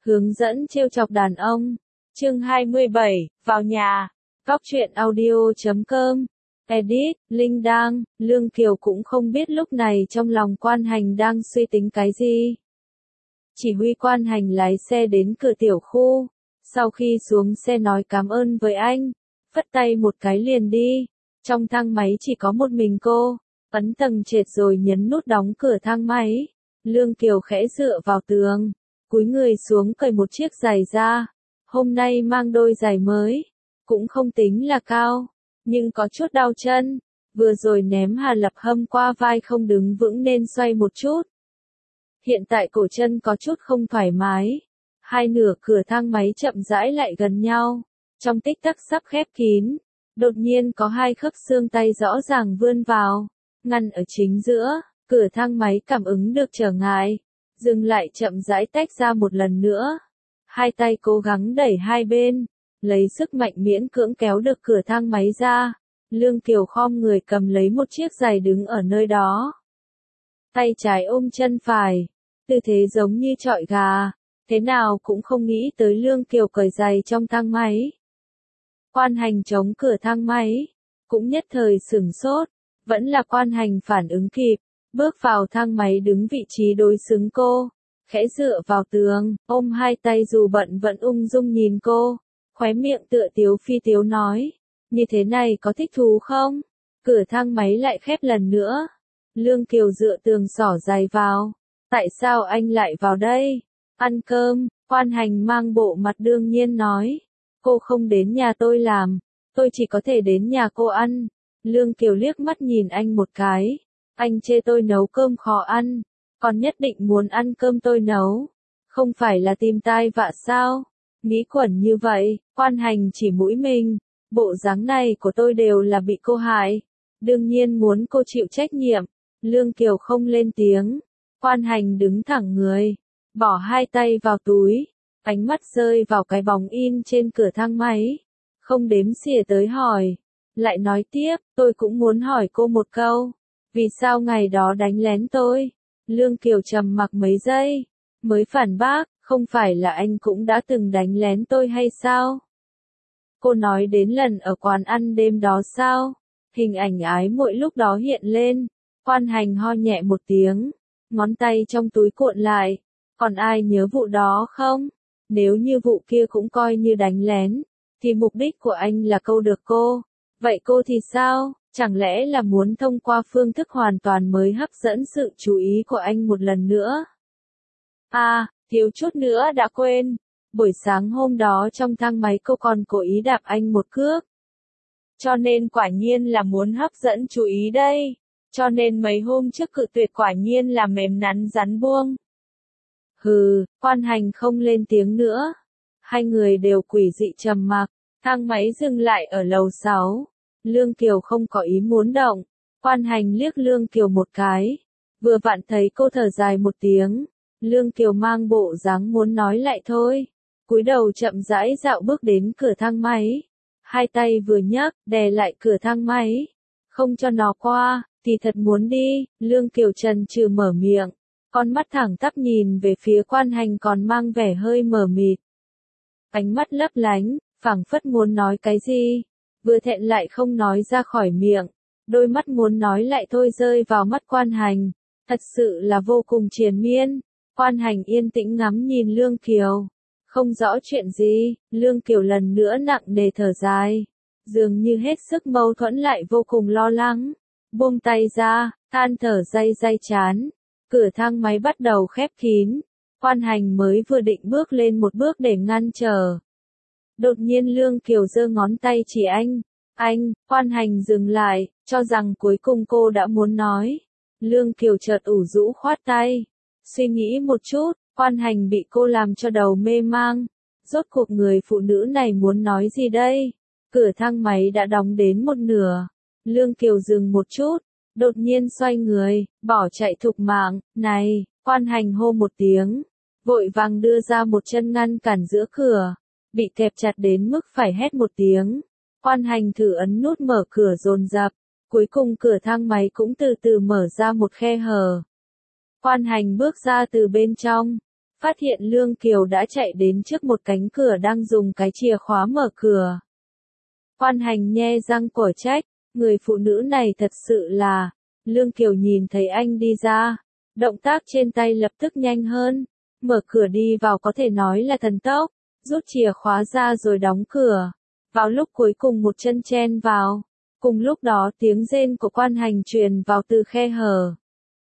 Hướng dẫn trêu chọc đàn ông. Chương 27, vào nhà. Góc truyện audio.com. Edit, Linh Đang, Lương Kiều cũng không biết lúc này trong lòng Quan Hành đang suy tính cái gì. Chỉ huy Quan Hành lái xe đến cửa tiểu khu. Sau khi xuống xe nói cảm ơn với anh, phất tay một cái liền đi. Trong thang máy chỉ có một mình cô, ấn tầng trệt rồi nhấn nút đóng cửa thang máy. Lương Kiều khẽ dựa vào tường, cúi người xuống cởi một chiếc giày ra. Hôm nay mang đôi giày mới, cũng không tính là cao, nhưng có chút đau chân. Vừa rồi ném Hà Lập Hâm qua vai không đứng vững nên xoay một chút. Hiện tại cổ chân có chút không thoải mái. Hai nửa cửa thang máy chậm rãi lại gần nhau. Trong tích tắc sắp khép kín, đột nhiên có hai khớp xương tay rõ ràng vươn vào, ngăn ở chính giữa. Cửa thang máy cảm ứng được trở ngại, dừng lại chậm rãi tách ra một lần nữa. Hai tay cố gắng đẩy hai bên, lấy sức mạnh miễn cưỡng kéo được cửa thang máy ra. Lương Kiều khom người cầm lấy một chiếc giày đứng ở nơi đó. Tay trái ôm chân phải, tư thế giống như chọi gà, thế nào cũng không nghĩ tới Lương Kiều cởi giày trong thang máy. Quan Hành chống cửa thang máy, cũng nhất thời sửng sốt, vẫn là Quan Hành phản ứng kịp, bước vào thang máy đứng vị trí đối xứng cô, khẽ dựa vào tường, ôm hai tay dù bận vẫn ung dung nhìn cô, khóe miệng tựa tiếu phi tiếu nói, như thế này có thích thú không? Cửa thang máy lại khép lần nữa. Lương Kiều dựa tường xỏ giày vào. Tại sao anh lại vào đây? Ăn cơm. Quan Hành mang bộ mặt đương nhiên nói. Cô không đến nhà tôi làm, tôi chỉ có thể đến nhà cô ăn. Lương Kiều liếc mắt nhìn anh một cái. Anh chê tôi nấu cơm khó ăn, còn nhất định muốn ăn cơm tôi nấu. Không phải là tìm tai vạ sao? Nghĩ quẩn như vậy, Quan Hành chỉ mũi mình. Bộ dáng này của tôi đều là bị cô hại. Đương nhiên muốn cô chịu trách nhiệm. Lương Kiều không lên tiếng. Quan Hành đứng thẳng người, bỏ hai tay vào túi, ánh mắt rơi vào cái bóng in trên cửa thang máy. Không đếm xỉa tới hỏi. Lại nói tiếp, tôi cũng muốn hỏi cô một câu. Vì sao ngày đó đánh lén tôi? Lương Kiều trầm mặc mấy giây, mới phản bác, không phải là anh cũng đã từng đánh lén tôi hay sao? Cô nói đến lần ở quán ăn đêm đó sao? Hình ảnh ái muội lúc đó hiện lên. Quan Hành ho nhẹ một tiếng, ngón tay trong túi cuộn lại. Còn ai nhớ vụ đó không? Nếu như vụ kia cũng coi như đánh lén, thì mục đích của anh là câu được cô. Vậy cô thì sao? Chẳng lẽ là muốn thông qua phương thức hoàn toàn mới hấp dẫn sự chú ý của anh một lần nữa? À, thiếu chút nữa đã quên. Buổi sáng hôm đó trong thang máy cô còn cố ý đạp anh một cước. Cho nên quả nhiên là muốn hấp dẫn chú ý đây. Cho nên mấy hôm trước cự tuyệt quả nhiên là mềm nắn rắn buông. Hừ, Quan Hành không lên tiếng nữa. Hai người đều quỷ dị trầm mặc. Thang máy dừng lại ở lầu 6. Lương Kiều không có ý muốn động. Quan Hành liếc Lương Kiều một cái. Vừa vặn thấy cô thở dài một tiếng. Lương Kiều mang bộ dáng muốn nói lại thôi. Cúi đầu chậm rãi dạo bước đến cửa thang máy. Hai tay vừa nhấc, đè lại cửa thang máy. Không cho nó qua, thì thật muốn đi. Lương Kiều chần chừ mở miệng. Con mắt thẳng tắp nhìn về phía Quan Hành còn mang vẻ hơi mờ mịt. Ánh mắt lấp lánh, phảng phất muốn nói cái gì. Vừa thẹn lại không nói ra khỏi miệng. Đôi mắt muốn nói lại thôi rơi vào mắt Quan Hành. Thật sự là vô cùng triền miên. Quan Hành yên tĩnh ngắm nhìn Lương Kiều. Không rõ chuyện gì, Lương Kiều lần nữa nặng nề thở dài. Dường như hết sức mâu thuẫn lại vô cùng lo lắng. Buông tay ra, than thở day day chán. Cửa thang máy bắt đầu khép kín. Quan Hành mới vừa định bước lên một bước để ngăn trở. Đột nhiên Lương Kiều giơ ngón tay chỉ anh. Anh, Quan Hành dừng lại, cho rằng cuối cùng cô đã muốn nói. Lương Kiều chợt ủ rũ khoát tay. Suy nghĩ một chút, Quan Hành bị cô làm cho đầu mê mang. Rốt cuộc người phụ nữ này muốn nói gì đây? Cửa thang máy đã đóng đến một nửa. Lương Kiều dừng một chút, đột nhiên xoay người, bỏ chạy thục mạng. Này, Quan Hành hô một tiếng. Vội vàng đưa ra một chân ngăn cản giữa cửa. Bị kẹp chặt đến mức phải hét một tiếng. Quan Hành thử ấn nút mở cửa dồn dập. Cuối cùng cửa thang máy cũng từ từ mở ra một khe hở. Quan Hành bước ra từ bên trong. phát hiện Lương Kiều đã chạy đến trước một cánh cửa đang dùng cái chìa khóa mở cửa. Quan Hành nhe răng cổ trách, người phụ nữ này thật sự là. Lương Kiều nhìn thấy anh đi ra, động tác trên tay lập tức nhanh hơn, mở cửa đi vào có thể nói là thần tốc, rút chìa khóa ra rồi đóng cửa. Vào lúc cuối cùng một chân chen vào, cùng lúc đó tiếng rên của Quan Hành truyền vào từ khe hở.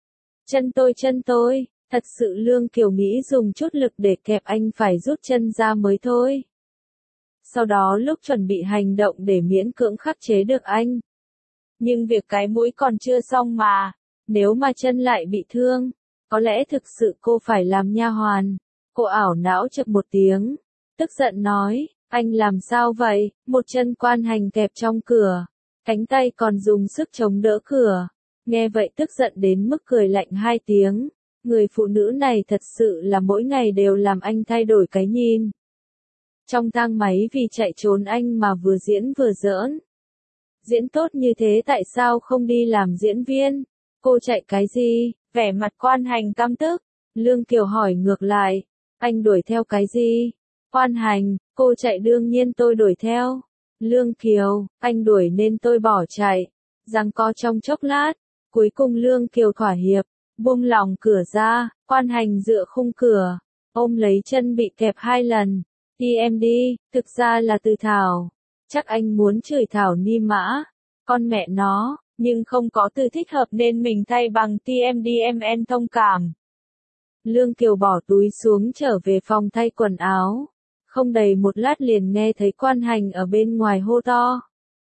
Chân tôi, thật sự Lương Kiều nghĩ dùng chút lực để kẹp anh phải rút chân ra mới thôi. Sau đó lúc chuẩn bị hành động để miễn cưỡng khắc chế được anh. Nhưng việc cái mũi còn chưa xong mà, nếu mà chân lại bị thương, có lẽ thực sự cô phải làm nha hoàn. Cô ảo não chực một tiếng, tức giận nói, anh làm sao vậy? Một chân Quan Hành kẹp trong cửa, cánh tay còn dùng sức chống đỡ cửa. Nghe vậy tức giận đến mức cười lạnh hai tiếng. Người phụ nữ này thật sự là mỗi ngày đều làm anh thay đổi cái nhìn. Trong thang máy vì chạy trốn anh mà vừa diễn vừa giỡn. Diễn tốt như thế tại sao không đi làm diễn viên? Cô chạy cái gì? Vẻ mặt Quan Hành căm tức. Lương Kiều hỏi ngược lại. Anh đuổi theo cái gì? Quan Hành, cô chạy đương nhiên tôi đuổi theo. Lương Kiều, anh đuổi nên tôi bỏ chạy. Giằng co trong chốc lát. Cuối cùng Lương Kiều thỏa hiệp. Buông lỏng cửa ra. Quan Hành dựa khung cửa. Ôm lấy chân bị kẹp 2 lần. TMD, thực ra là từ Thảo. Chắc anh muốn chửi Thảo ni mã. Con mẹ nó, nhưng không có từ thích hợp nên mình thay bằng TMDMN thông cảm. Lương Kiều bỏ túi xuống trở về phòng thay quần áo. Không đầy một lát liền nghe thấy Quan Hành ở bên ngoài hô to.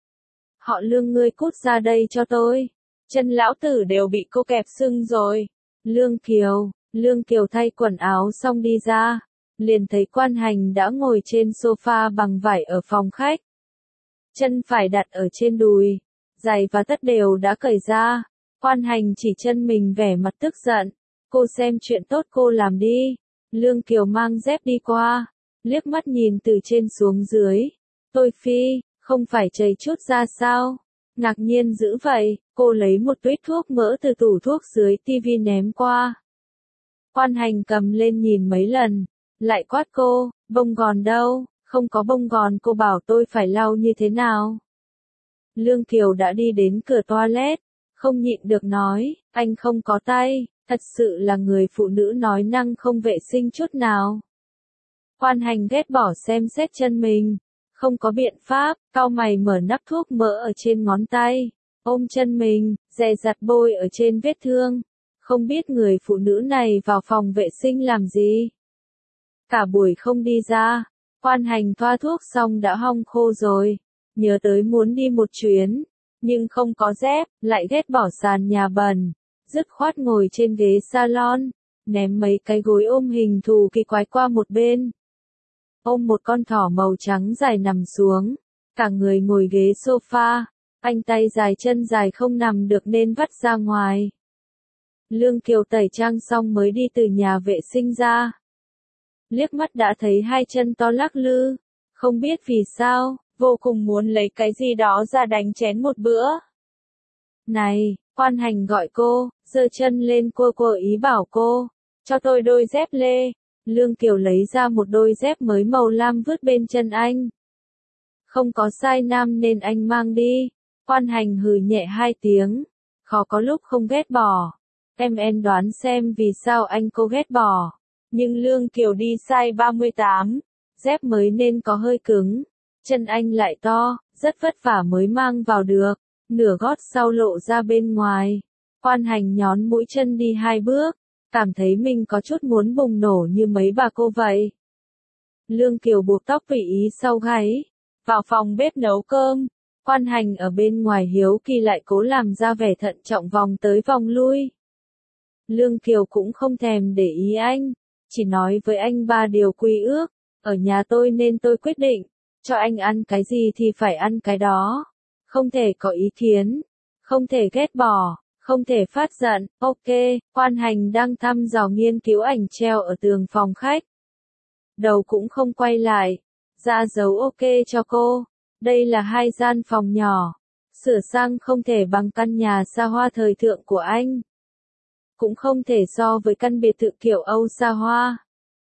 Họ Lương ngươi cút ra đây cho tôi. Chân lão tử đều bị cô kẹp sưng rồi. Lương Kiều thay quần áo xong đi ra. Liền thấy Quan Hành đã ngồi trên sofa bằng vải ở phòng khách. Chân phải đặt ở trên đùi, giày và tất đều đã cởi ra. Quan Hành chỉ chân mình vẻ mặt tức giận. Cô xem chuyện tốt cô làm đi. Lương Kiều mang dép đi qua, liếc mắt nhìn từ trên xuống dưới. Tôi phi, không phải chảy chút ra sao? Ngạc nhiên dữ vậy, cô lấy một tuét thuốc mỡ từ tủ thuốc dưới tivi ném qua. Quan Hành cầm lên nhìn mấy lần, lại quát cô, bông gòn đâu? Không có bông gòn cô bảo tôi phải lau như thế nào? Lương Kiều đã đi đến cửa toilet, không nhịn được nói, anh không có tay, thật sự là người phụ nữ nói năng không vệ sinh chút nào. Quan Hành ghét bỏ xem xét chân mình, không có biện pháp, cau mày mở nắp thuốc mỡ ở trên ngón tay, ôm chân mình, dè dặt bôi ở trên vết thương. Không biết người phụ nữ này vào phòng vệ sinh làm gì? Cả buổi không đi ra. Quan Hành thoa thuốc xong đã hong khô rồi, nhớ tới muốn đi một chuyến, nhưng không có dép, lại ghét bỏ sàn nhà bẩn, dứt khoát ngồi trên ghế salon, ném mấy cái gối ôm hình thù kỳ quái qua một bên. Ôm một con thỏ màu trắng dài nằm xuống, cả người ngồi ghế sofa, anh tay dài chân dài không nằm được nên vắt ra ngoài. Lương Kiều tẩy trang xong mới đi từ nhà vệ sinh ra. Liếc mắt đã thấy hai chân to lắc lư, không biết vì sao, vô cùng muốn lấy cái gì đó ra đánh chén một bữa. Này, Quan Hành gọi cô, giơ chân lên cô ý bảo cô, cho tôi đôi dép lê. Lương Kiều lấy ra một đôi dép mới màu lam vứt bên chân anh. Không có size nam nên anh mang đi. Quan Hành hừ nhẹ 2 tiếng, khó có lúc không ghét bỏ. Em đoán xem vì sao anh cô ghét bỏ. Nhưng Lương Kiều đi size 38, dép mới nên có hơi cứng, chân anh lại to, rất vất vả mới mang vào được, nửa gót sau lộ ra bên ngoài. Quan Hành nhón mũi chân đi 2 bước, cảm thấy mình có chút muốn bùng nổ như mấy bà cô vậy. Lương Kiều buộc tóc tùy ý sau gáy, vào phòng bếp nấu cơm. Quan Hành ở bên ngoài hiếu kỳ lại cố làm ra vẻ thận trọng vòng tới vòng lui. Lương Kiều cũng không thèm để ý anh, chỉ nói với anh 3 điều quy ước, ở nhà tôi nên tôi quyết định, cho anh ăn cái gì thì phải ăn cái đó, không thể có ý kiến, không thể ghét bỏ, không thể phát giận. Ok, Quan Hành đang thăm dò nghiên cứu ảnh treo ở tường phòng khách. Đầu cũng không quay lại, ra dấu ok cho cô. Đây là 2 gian phòng nhỏ, sửa sang không thể bằng căn nhà xa hoa thời thượng của anh. Cũng không thể so với căn biệt thự kiểu Âu xa hoa.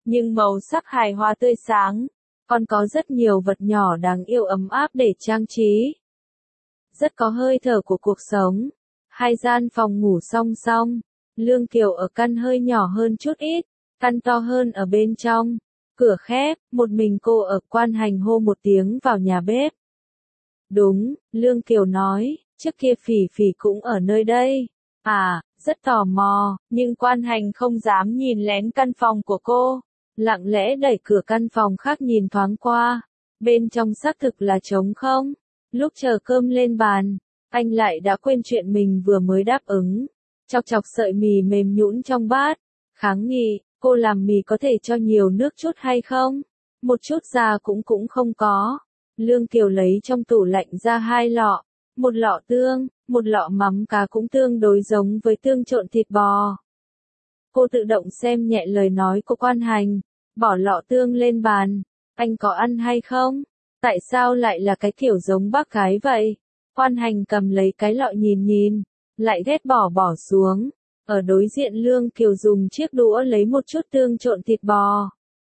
nhưng màu sắc hài hòa tươi sáng. Còn có rất nhiều vật nhỏ đáng yêu ấm áp để trang trí. Rất có hơi thở của cuộc sống. Hai gian phòng ngủ song song. Lương Kiều ở căn hơi nhỏ hơn chút ít, căn to hơn ở bên trong. Cửa khép, một mình cô ở. Quan Hành hô một tiếng vào nhà bếp. Đúng, Lương Kiều nói, trước kia Phỉ Phỉ cũng ở nơi đây. À, rất tò mò, nhưng Quan Hành không dám nhìn lén căn phòng của cô. Lặng lẽ đẩy cửa căn phòng khác nhìn thoáng qua. Bên trong xác thực là trống không. Lúc chờ cơm lên bàn, anh lại đã quên chuyện mình vừa mới đáp ứng. Chọc chọc sợi mì mềm nhũn trong bát. Kháng nghị, cô làm mì có thể cho nhiều nước chút hay không? Một chút già cũng không có. Lương Kiều lấy trong tủ lạnh ra 2 lọ. Một lọ tương, một lọ mắm cá cũng tương đối giống với tương trộn thịt bò. Cô tự động xem nhẹ lời nói của Quan Hành. Bỏ lọ tương lên bàn. Anh có ăn hay không? Tại sao lại là cái kiểu giống bác gái vậy? Quan Hành cầm lấy cái lọ nhìn, lại ghét bỏ xuống. Ở đối diện Lương Kiều dùng chiếc đũa lấy một chút tương trộn thịt bò.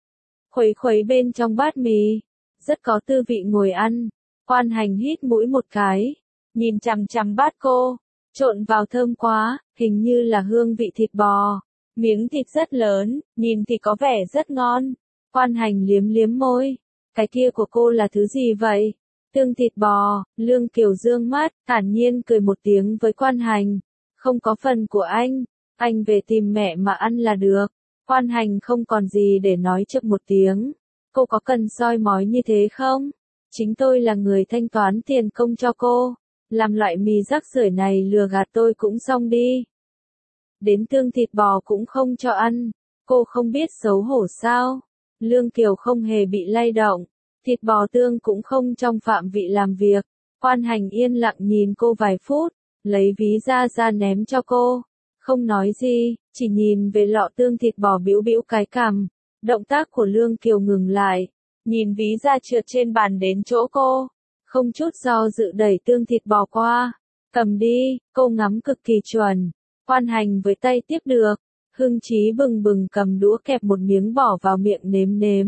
Khuấy bên trong bát mì. Rất có tư vị ngồi ăn. Quan Hành hít mũi một cái. Nhìn chằm chằm bát cô. Trộn vào thơm quá, hình như là hương vị thịt bò. Miếng thịt rất lớn, nhìn thì có vẻ rất ngon. Quan Hành liếm môi. Cái kia của cô là thứ gì vậy? Tương thịt bò. Lương Kiều dương mắt, thản nhiên cười một tiếng với Quan Hành. Không có phần của anh về tìm mẹ mà ăn là được. Quan Hành không còn gì để nói, chậm một tiếng. Cô có cần soi mói như thế không? Chính tôi là người thanh toán tiền công cho cô. Làm loại mì rác rưởi này lừa gạt tôi cũng xong đi. Đến tương thịt bò cũng không cho ăn. Cô không biết xấu hổ sao? Lương Kiều không hề bị lay động. Thịt bò tương cũng không trong phạm vị làm việc. Quan Hành yên lặng nhìn cô vài phút. Lấy ví ra ném cho cô. Không nói gì, chỉ nhìn về lọ tương thịt bò bĩu cái cằm. Động tác của Lương Kiều ngừng lại. Nhìn ví da trượt trên bàn đến chỗ cô. Không chút do dự đẩy tương thịt bò qua. Cầm đi, cô ngắm cực kỳ chuẩn. Quan Hành với tay tiếp được. Hưng trí bừng bừng cầm đũa kẹp một miếng bỏ vào miệng nếm.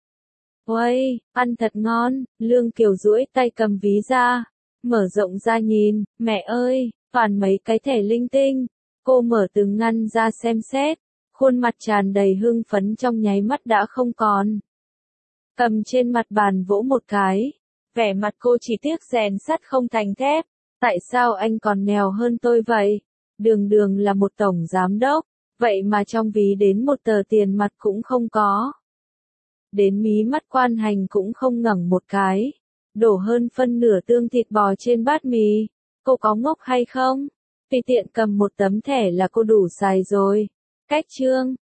Uây, ăn thật ngon. Lương Kiều duỗi tay cầm ví ra. Mở rộng ra nhìn, mẹ ơi, toàn mấy cái thẻ linh tinh. Cô mở từng ngăn ra xem xét. Khuôn mặt tràn đầy hưng phấn trong nháy mắt đã không còn. Cầm trên mặt bàn vỗ một cái. Vẻ mặt cô chỉ tiếc rèn sắt không thành thép. Tại sao anh còn nghèo hơn tôi vậy? Đường là một tổng giám đốc. Vậy mà trong ví đến một tờ tiền mặt cũng không có. Đến mí mắt Quan Hành cũng không ngẩng một cái. Đổ hơn phân nửa tương thịt bò trên bát mì. Cô có ngốc hay không? Tùy tiện cầm một tấm thẻ là cô đủ xài rồi. Cách chương